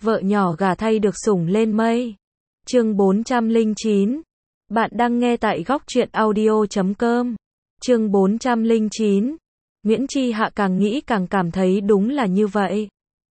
vợ nhỏ gả thay được sủng lên mây. Chương 409. Bạn đang nghe tại góc truyện audio.com. Chương 409. Nguyễn Chi Hạ càng nghĩ càng cảm thấy đúng là như vậy.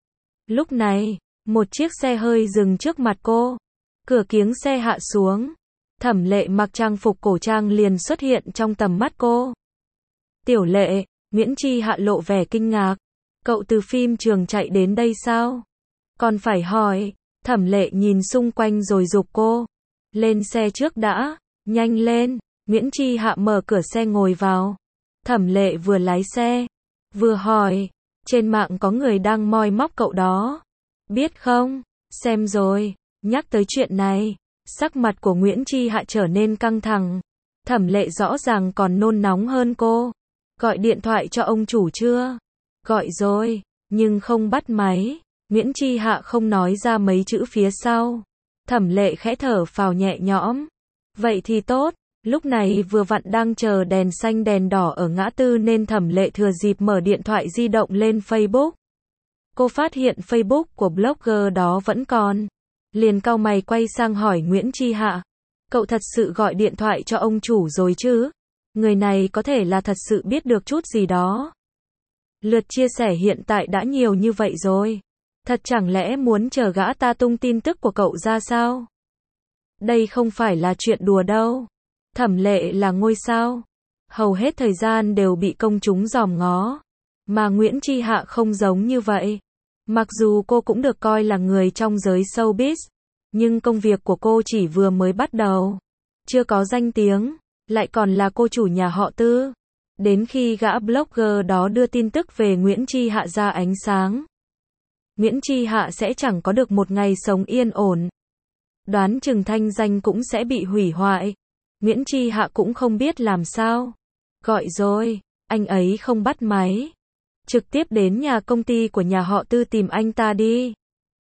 Lúc này, một chiếc xe hơi dừng trước mặt cô. Cửa kiếng xe hạ xuống. Thẩm Lệ mặc trang phục cổ trang liền xuất hiện trong tầm mắt cô. Tiểu Lệ, Nguyễn Chi Hạ lộ vẻ kinh ngạc. Cậu từ phim trường chạy đến đây sao? Còn phải hỏi. Thẩm Lệ nhìn xung quanh rồi giục cô. Lên xe trước đã, nhanh lên. Nguyễn Chi Hạ mở cửa xe ngồi vào. Thẩm Lệ vừa lái xe, vừa hỏi. Trên mạng có người đang moi móc cậu đó. Biết không? Xem rồi. Nhắc tới chuyện này, sắc mặt của Nguyễn Chi Hạ trở nên căng thẳng. Thẩm Lệ rõ ràng còn nôn nóng hơn cô. Gọi điện thoại cho ông chủ chưa? Gọi rồi, nhưng không bắt máy. Nguyễn Chi Hạ không nói ra mấy chữ phía sau. Thẩm Lệ khẽ thở phào nhẹ nhõm. Vậy thì tốt, lúc này vừa vặn đang chờ đèn xanh đèn đỏ ở ngã tư nên Thẩm Lệ thừa dịp mở điện thoại di động lên Facebook. Cô phát hiện Facebook của blogger đó vẫn còn. Liền cau mày quay sang hỏi Nguyễn Chi Hạ. Cậu thật sự gọi điện thoại cho ông chủ rồi chứ? Người này có thể là thật sự biết được chút gì đó. Lượt chia sẻ hiện tại đã nhiều như vậy rồi. Thật chẳng lẽ muốn chờ gã ta tung tin tức của cậu ra sao? Đây không phải là chuyện đùa đâu. Thẩm Lệ là ngôi sao. Hầu hết thời gian đều bị công chúng dòm ngó. Mà Nguyễn Chi Hạ không giống như vậy. Mặc dù cô cũng được coi là người trong giới showbiz, nhưng công việc của cô chỉ vừa mới bắt đầu. Chưa có danh tiếng, lại còn là cô chủ nhà họ Tư. Đến khi gã blogger đó đưa tin tức về Nguyễn Chi Hạ ra ánh sáng, Nguyễn Chi Hạ sẽ chẳng có được một ngày sống yên ổn. Đoán chừng thanh danh cũng sẽ bị hủy hoại. Nguyễn Chi Hạ cũng không biết làm sao. Gọi rồi, anh ấy không bắt máy. Trực tiếp đến nhà công ty của nhà họ Tư tìm anh ta đi.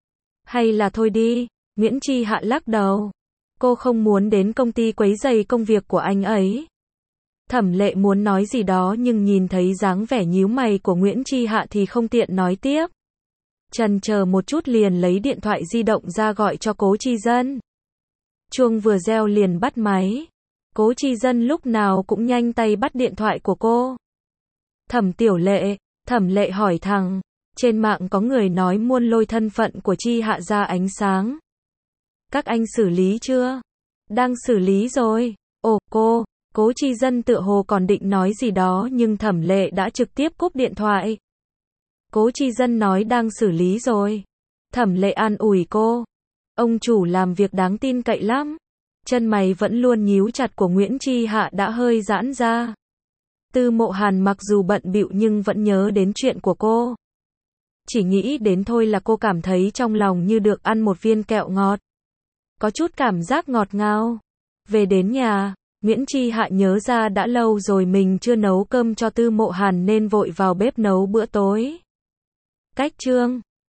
Hay là thôi đi, Nguyễn Chi Hạ lắc đầu. Cô không muốn đến công ty quấy rầy công việc của anh ấy. Thẩm Lệ muốn nói gì đó nhưng nhìn thấy dáng vẻ nhíu mày của Nguyễn Chi Hạ thì không tiện nói tiếp. Chần chờ một chút liền lấy điện thoại di động ra gọi cho Cố Chi Dân. Chuông vừa reo liền bắt máy. Cố Chi Dân lúc nào cũng nhanh tay bắt điện thoại của cô. Thẩm Tiểu Lệ, Thẩm Lệ hỏi thẳng. Trên mạng có người nói muốn lôi thân phận của Chi Hạ ra ánh sáng. Các anh xử lý chưa? Đang xử lý rồi. Ồ, Cố Chi Dân tựa hồ còn định nói gì đó nhưng Thẩm Lệ đã trực tiếp cúp điện thoại. Cố Chi Dân nói đang xử lý rồi. Thẩm Lệ an ủi cô. Ông chủ làm việc đáng tin cậy lắm. Chân mày vẫn luôn nhíu chặt của Nguyễn Chi Hạ đã hơi giãn ra. Tư Mộ Hàn mặc dù bận bịu nhưng vẫn nhớ đến chuyện của cô. Chỉ nghĩ đến thôi là cô cảm thấy trong lòng như được ăn một viên kẹo ngọt. Có chút cảm giác ngọt ngào. Về đến nhà, Nguyễn Chi Hạ nhớ ra đã lâu rồi mình chưa nấu cơm cho Tư Mộ Hàn nên vội vào bếp nấu bữa tối. Cách chương